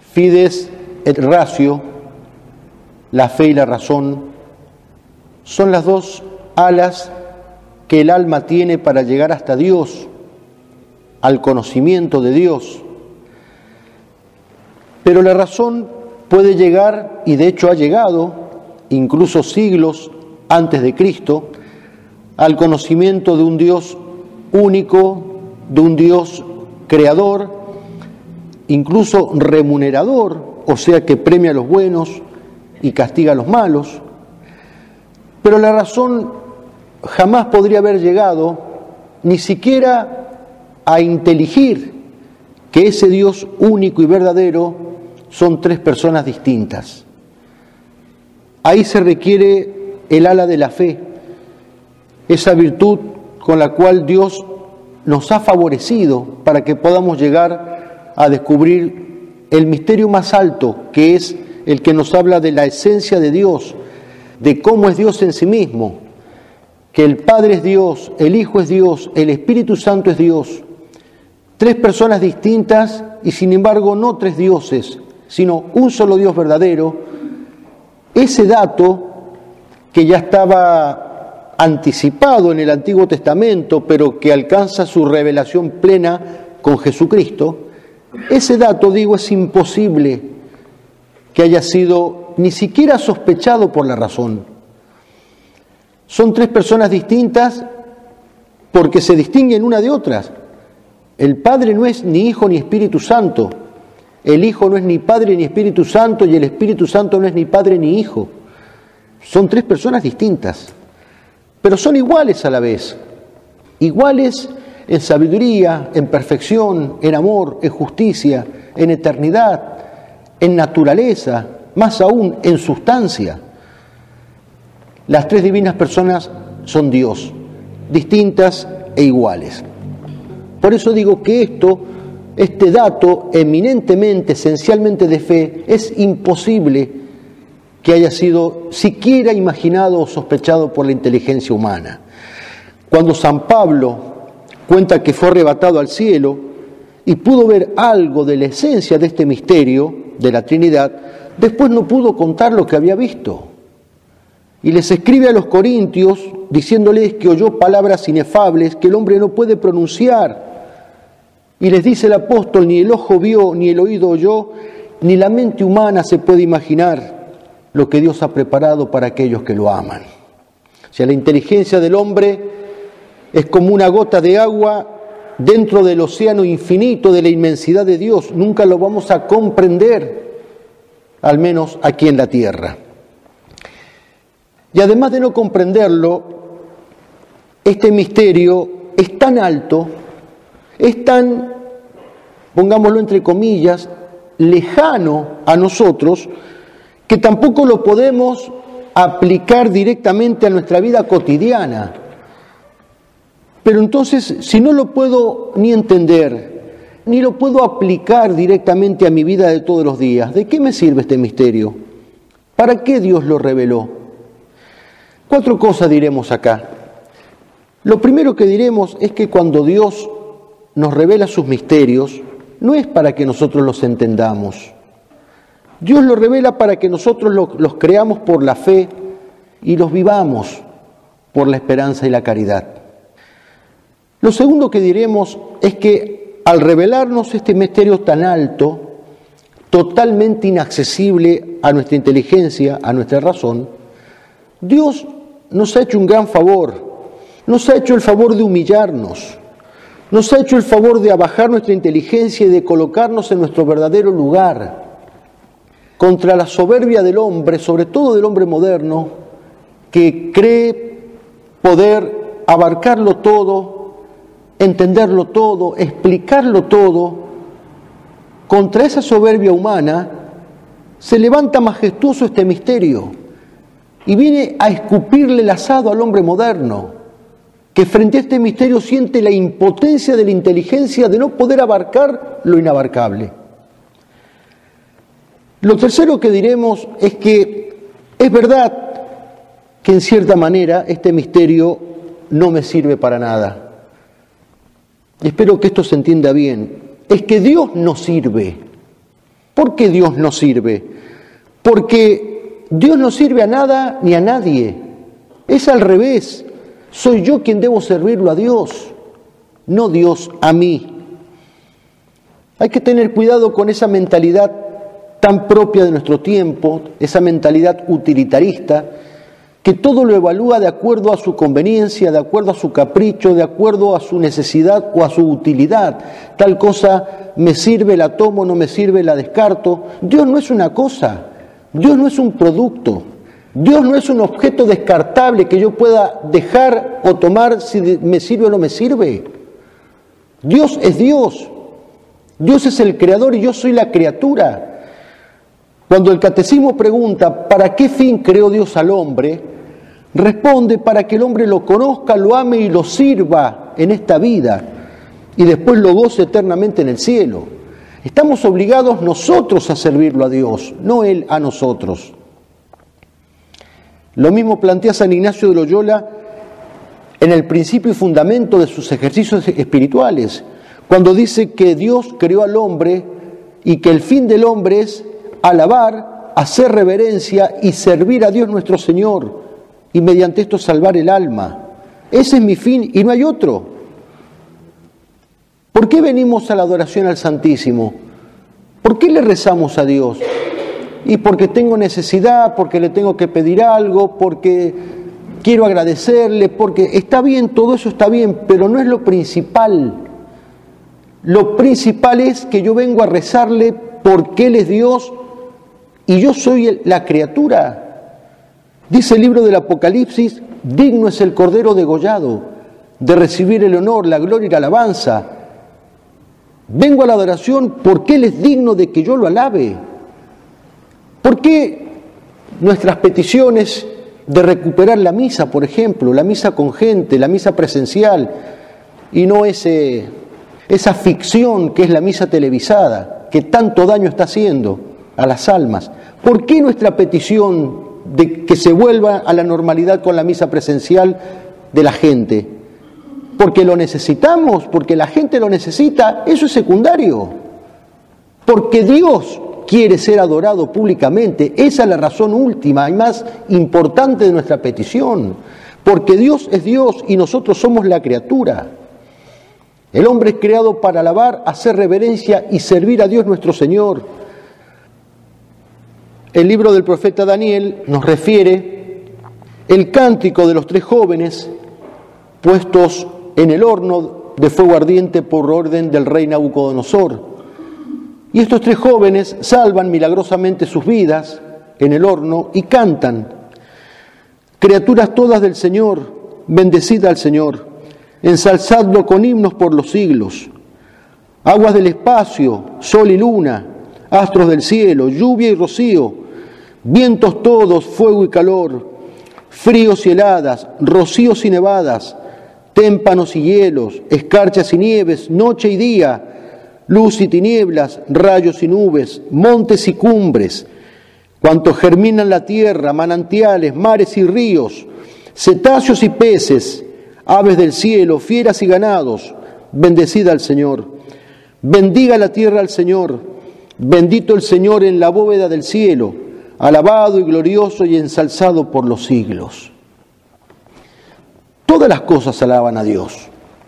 Fides et ratio, la fe y la razón, son las dos alas que el alma tiene para llegar hasta Dios, al conocimiento de Dios. Pero la razón puede llegar, y de hecho ha llegado, incluso siglos antes de Cristo, al conocimiento de un Dios único, de un Dios creador, incluso remunerador, o sea que premia a los buenos y castiga a los malos. Pero la razón jamás podría haber llegado ni siquiera a inteligir que ese Dios único y verdadero son tres personas distintas. Ahí se requiere el ala de la fe, esa virtud con la cual Dios nos ha favorecido para que podamos llegar a descubrir el misterio más alto, que es el que nos habla de la esencia de Dios, de cómo es Dios en sí mismo, que el Padre es Dios, el Hijo es Dios, el Espíritu Santo es Dios. Tres personas distintas y sin embargo no tres dioses, sino un solo Dios verdadero. Ese dato que ya estaba anticipado en el Antiguo Testamento, pero que alcanza su revelación plena con Jesucristo, ese dato, digo, es imposible que haya sido ni siquiera sospechado por la razón. Son tres personas distintas porque se distinguen una de otras. El Padre no es ni Hijo ni Espíritu Santo, el Hijo no es ni Padre ni Espíritu Santo y el Espíritu Santo no es ni Padre ni Hijo. Son tres personas distintas, pero son iguales a la vez, iguales en sabiduría, en perfección, en amor, en justicia, en eternidad, en naturaleza, más aún en sustancia. Las tres divinas personas son Dios, distintas e iguales. Por eso digo que este dato eminentemente, esencialmente de fe, es imposible que haya sido siquiera imaginado o sospechado por la inteligencia humana. Cuando San Pablo cuenta que fue arrebatado al cielo y pudo ver algo de la esencia de este misterio de la Trinidad, después no pudo contar lo que había visto. Y les escribe a los corintios diciéndoles que oyó palabras inefables que el hombre no puede pronunciar. Y les dice el apóstol, ni el ojo vio, ni el oído oyó, ni la mente humana se puede imaginar lo que Dios ha preparado para aquellos que lo aman. O sea, la inteligencia del hombre es como una gota de agua dentro del océano infinito de la inmensidad de Dios. Nunca lo vamos a comprender, al menos aquí en la tierra. Y además de no comprenderlo, este misterio es tan alto, es tan, pongámoslo entre comillas, lejano a nosotros, que tampoco lo podemos aplicar directamente a nuestra vida cotidiana. Pero entonces, si no lo puedo ni entender, ni lo puedo aplicar directamente a mi vida de todos los días, ¿de qué me sirve este misterio? ¿Para qué Dios lo reveló? 4 cosas diremos acá. Lo primero que diremos es que cuando Dios nos revela sus misterios, no es para que nosotros los entendamos. Dios los revela para que nosotros los creamos por la fe y los vivamos por la esperanza y la caridad. Lo segundo que diremos es que al revelarnos este misterio tan alto, totalmente inaccesible a nuestra inteligencia, a nuestra razón, Dios nos ha hecho un gran favor, nos ha hecho el favor de humillarnos, nos ha hecho el favor de abajar nuestra inteligencia y de colocarnos en nuestro verdadero lugar, contra la soberbia del hombre, sobre todo del hombre moderno, que cree poder abarcarlo todo, entenderlo todo, explicarlo todo. Contra esa soberbia humana se levanta majestuoso este misterio y viene a escupirle el asado al hombre moderno, que frente a este misterio siente la impotencia de la inteligencia de no poder abarcar lo inabarcable. Lo tercero que diremos es que es verdad que en cierta manera este misterio no me sirve para nada. Y espero que esto se entienda bien. Es que Dios nos sirve. ¿Por qué Dios no sirve? Porque Dios no sirve a nada ni a nadie. Es al revés. Soy yo quien debo servirlo a Dios, no Dios a mí. Hay que tener cuidado con esa mentalidad tan propia de nuestro tiempo, esa mentalidad utilitarista, que todo lo evalúa de acuerdo a su conveniencia, de acuerdo a su capricho, de acuerdo a su necesidad o a su utilidad. Tal cosa me sirve, la tomo, no me sirve, la descarto. Dios no es una cosa, Dios no es un producto, Dios no es un objeto descartable que yo pueda dejar o tomar si me sirve o no me sirve. Dios es Dios, Dios es el creador y yo soy la criatura. Cuando el catecismo pregunta ¿para qué fin creó Dios al hombre?, responde para que el hombre lo conozca, lo ame y lo sirva en esta vida y después lo goce eternamente en el cielo. Estamos obligados nosotros a servirlo a Dios, no Él a nosotros. Lo mismo plantea San Ignacio de Loyola en el principio y fundamento de sus ejercicios espirituales, cuando dice que Dios creó al hombre y que el fin del hombre es alabar, hacer reverencia y servir a Dios nuestro Señor, y mediante esto salvar el alma. Ese es mi fin y no hay otro. ¿Por qué venimos a la adoración al Santísimo? ¿Por qué le rezamos a Dios? Y porque tengo necesidad, porque le tengo que pedir algo, porque quiero agradecerle, porque está bien, todo eso está bien, pero no es lo principal. Lo principal es que yo vengo a rezarle porque Él es Dios y yo soy la criatura. Dice el libro del Apocalipsis, digno es el Cordero degollado de recibir el honor, la gloria y la alabanza. Vengo a la adoración porque Él es digno de que yo lo alabe. ¿Por qué nuestras peticiones de recuperar la misa, por ejemplo, la misa con gente, la misa presencial, y no esa ficción que es la misa televisada, que tanto daño está haciendo a las almas? ¿Por qué nuestra petición de que se vuelva a la normalidad con la misa presencial de la gente? Porque lo necesitamos, porque la gente lo necesita, eso es secundario. Porque Dios quiere ser adorado públicamente, esa es la razón última y más importante de nuestra petición. Porque Dios es Dios y nosotros somos la criatura. El hombre es creado para alabar, hacer reverencia y servir a Dios nuestro Señor. El libro del profeta Daniel nos refiere el cántico de los 3 jóvenes puestos en el horno de fuego ardiente por orden del rey Nabucodonosor. Y estos 3 jóvenes salvan milagrosamente sus vidas en el horno y cantan: criaturas todas del Señor, bendecid al Señor, ensalzadlo con himnos por los siglos. Aguas del espacio, sol y luna, astros del cielo, lluvia y rocío, vientos todos, fuego y calor, fríos y heladas, rocíos y nevadas, témpanos y hielos, escarchas y nieves, noche y día, luz y tinieblas, rayos y nubes, montes y cumbres, cuanto germinan la tierra, manantiales, mares y ríos, cetáceos y peces, aves del cielo, fieras y ganados, bendecid al Señor. Bendiga la tierra al Señor, bendito el Señor en la bóveda del cielo, alabado y glorioso y ensalzado por los siglos. Todas las cosas alaban a Dios,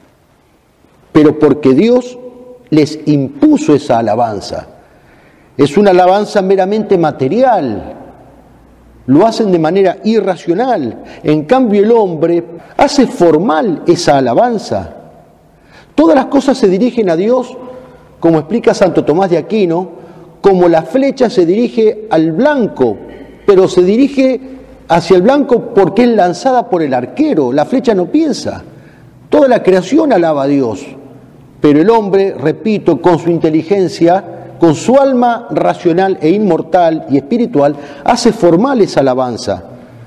pero porque Dios les impuso esa alabanza. Es una alabanza meramente material, lo hacen de manera irracional. En cambio el hombre hace formal esa alabanza. Todas las cosas se dirigen a Dios, como explica Santo Tomás de Aquino, como la flecha se dirige al blanco, pero se dirige hacia el blanco porque es lanzada por el arquero, la flecha no piensa. Toda la creación alaba a Dios, pero el hombre, repito, con su inteligencia, con su alma racional e inmortal y espiritual, hace formal esa alabanza.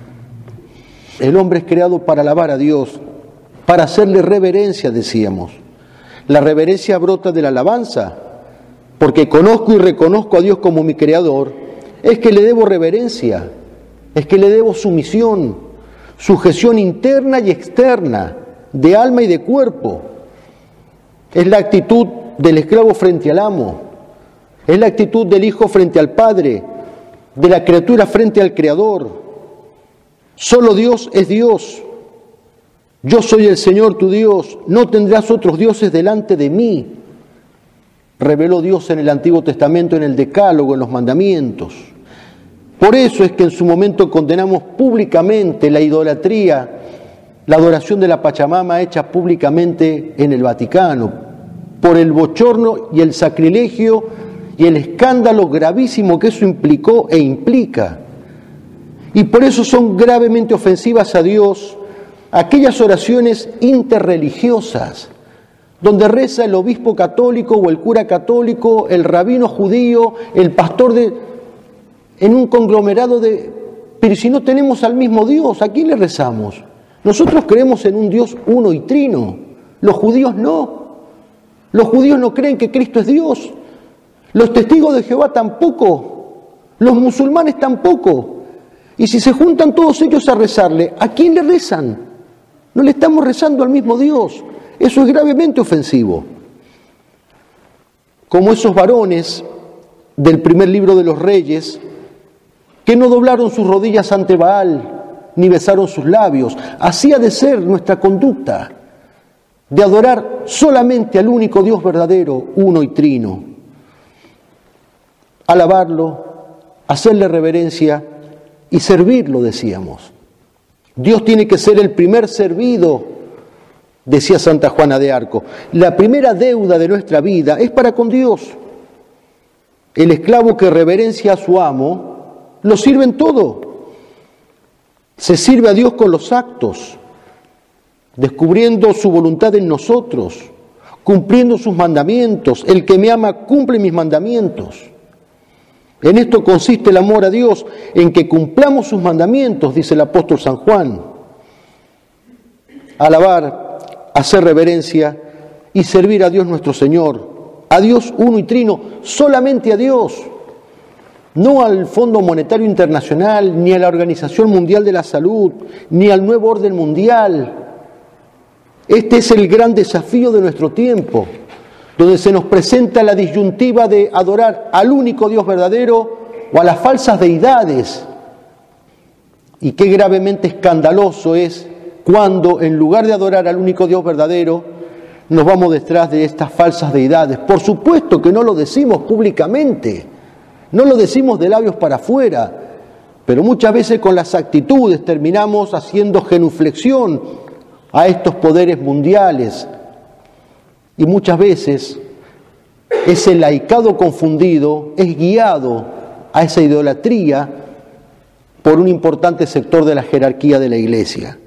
El hombre es creado para alabar a Dios, para hacerle reverencia, decíamos. La reverencia brota de la alabanza, porque conozco y reconozco a Dios como mi creador, es que le debo reverencia, es que le debo sumisión, sujeción interna y externa, de alma y de cuerpo. Es la actitud del esclavo frente al amo. Es la actitud del Hijo frente al Padre, de la criatura frente al Creador. Solo Dios es Dios. Yo soy el Señor tu Dios, no tendrás otros dioses delante de mí. Reveló Dios en el Antiguo Testamento, en el Decálogo, en los mandamientos. Por eso es que en su momento condenamos públicamente la idolatría, la adoración de la Pachamama hecha públicamente en el Vaticano, por el bochorno y el sacrilegio y el escándalo gravísimo que eso implicó e implica. Y por eso son gravemente ofensivas a Dios aquellas oraciones interreligiosas, donde reza el obispo católico o el cura católico, el rabino judío, el pastor en un conglomerado de... Pero si no tenemos al mismo Dios, ¿a quién le rezamos? Nosotros creemos en un Dios uno y trino, los judíos no. Los judíos no creen que Cristo es Dios, los testigos de Jehová tampoco, los musulmanes tampoco. Y si se juntan todos ellos a rezarle, ¿a quién le rezan? No le estamos rezando al mismo Dios. Eso es gravemente ofensivo. Como esos varones del primer libro de los Reyes, que no doblaron sus rodillas ante Baal, ni besaron sus labios. Así ha de ser nuestra conducta, de adorar solamente al único Dios verdadero, uno y trino. Alabarlo, hacerle reverencia y servirlo, decíamos. Dios tiene que ser el primer servido, decía Santa Juana de Arco. La primera deuda de nuestra vida es para con Dios. El esclavo que reverencia a su amo, lo sirve en todo. Se sirve a Dios con los actos, descubriendo su voluntad en nosotros, cumpliendo sus mandamientos. El que me ama cumple mis mandamientos. En esto consiste el amor a Dios, en que cumplamos sus mandamientos, dice el apóstol San Juan. Alabar, hacer reverencia y servir a Dios nuestro Señor, a Dios uno y trino, solamente a Dios, no al Fondo Monetario Internacional, ni a la Organización Mundial de la Salud, ni al nuevo orden mundial. Este es el gran desafío de nuestro tiempo, donde se nos presenta la disyuntiva de adorar al único Dios verdadero o a las falsas deidades. Y qué gravemente escandaloso es cuando, en lugar de adorar al único Dios verdadero, nos vamos detrás de estas falsas deidades. Por supuesto que no lo decimos públicamente, no lo decimos de labios para afuera, pero muchas veces con las actitudes terminamos haciendo genuflexión a estos poderes mundiales. Y muchas veces ese laicado confundido es guiado a esa idolatría por un importante sector de la jerarquía de la Iglesia.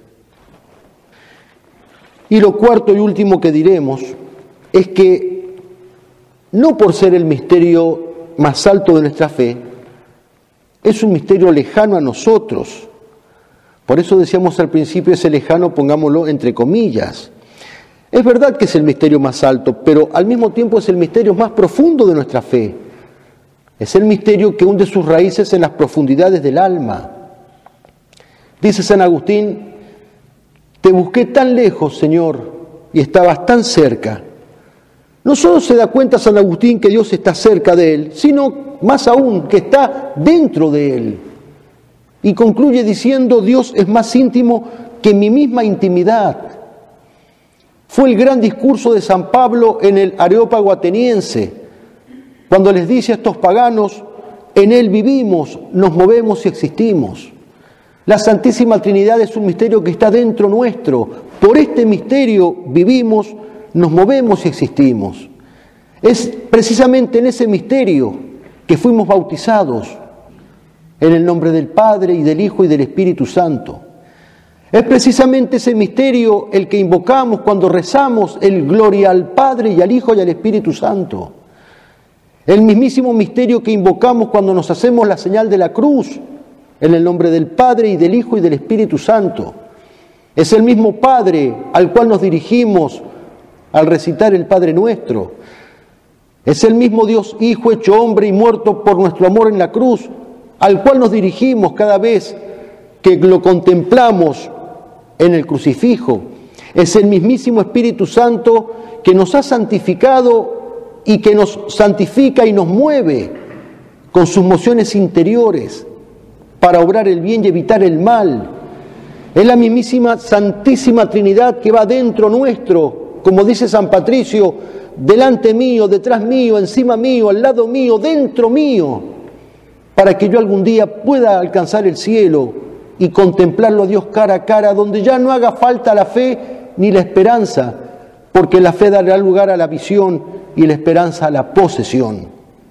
Y lo cuarto y último que diremos es que, no por ser el misterio más alto de nuestra fe, es un misterio lejano a nosotros. Por eso decíamos al principio, ese lejano, pongámoslo entre comillas. Es verdad que es el misterio más alto, pero al mismo tiempo es el misterio más profundo de nuestra fe. Es el misterio que hunde sus raíces en las profundidades del alma. Dice San Agustín: te busqué tan lejos, Señor, y estabas tan cerca. No solo se da cuenta San Agustín que Dios está cerca de él, sino más aún que está dentro de él. Y concluye diciendo: Dios es más íntimo que mi misma intimidad. Fue el gran discurso de San Pablo en el Areópago ateniense, cuando les dice a estos paganos: en Él vivimos, nos movemos y existimos. La Santísima Trinidad es un misterio que está dentro nuestro. Por este misterio vivimos, nos movemos y existimos. Es precisamente en ese misterio que fuimos bautizados, en el nombre del Padre y del Hijo y del Espíritu Santo. Es precisamente ese misterio el que invocamos cuando rezamos el Gloria al Padre y al Hijo y al Espíritu Santo. El mismísimo misterio que invocamos cuando nos hacemos la señal de la cruz, en el nombre del Padre y del Hijo y del Espíritu Santo. Es el mismo Padre al cual nos dirigimos al recitar el Padre Nuestro. Es el mismo Dios Hijo hecho hombre y muerto por nuestro amor en la cruz, al cual nos dirigimos cada vez que lo contemplamos en el crucifijo. Es el mismísimo Espíritu Santo que nos ha santificado y que nos santifica y nos mueve con sus mociones interiores para obrar el bien y evitar el mal. Es la mismísima Santísima Trinidad que va dentro nuestro, como dice San Patricio, delante mío, detrás mío, encima mío, al lado mío, dentro mío, para que yo algún día pueda alcanzar el cielo y contemplarlo a Dios cara a cara, donde ya no haga falta la fe ni la esperanza, porque la fe dará lugar a la visión y la esperanza a la posesión.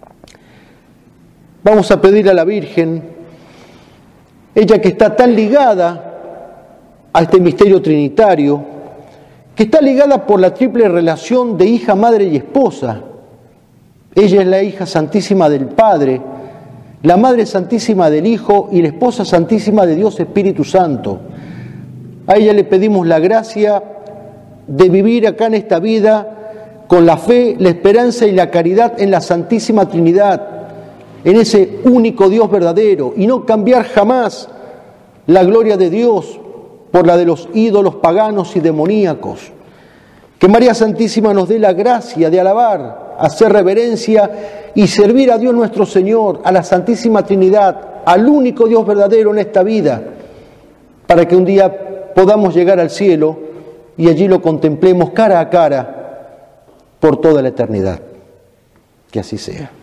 Vamos a pedirle a la Virgen, ella que está tan ligada a este misterio trinitario, que está ligada por la triple relación de hija, madre y esposa. Ella es la hija santísima del Padre, la madre santísima del Hijo y la esposa santísima de Dios Espíritu Santo. A ella le pedimos la gracia de vivir acá en esta vida con la fe, la esperanza y la caridad en la Santísima Trinidad, en ese único Dios verdadero, y no cambiar jamás la gloria de Dios por la de los ídolos paganos y demoníacos. Que María Santísima nos dé la gracia de alabar, hacer reverencia y servir a Dios nuestro Señor, a la Santísima Trinidad, al único Dios verdadero en esta vida, para que un día podamos llegar al cielo y allí lo contemplemos cara a cara por toda la eternidad. Que así sea.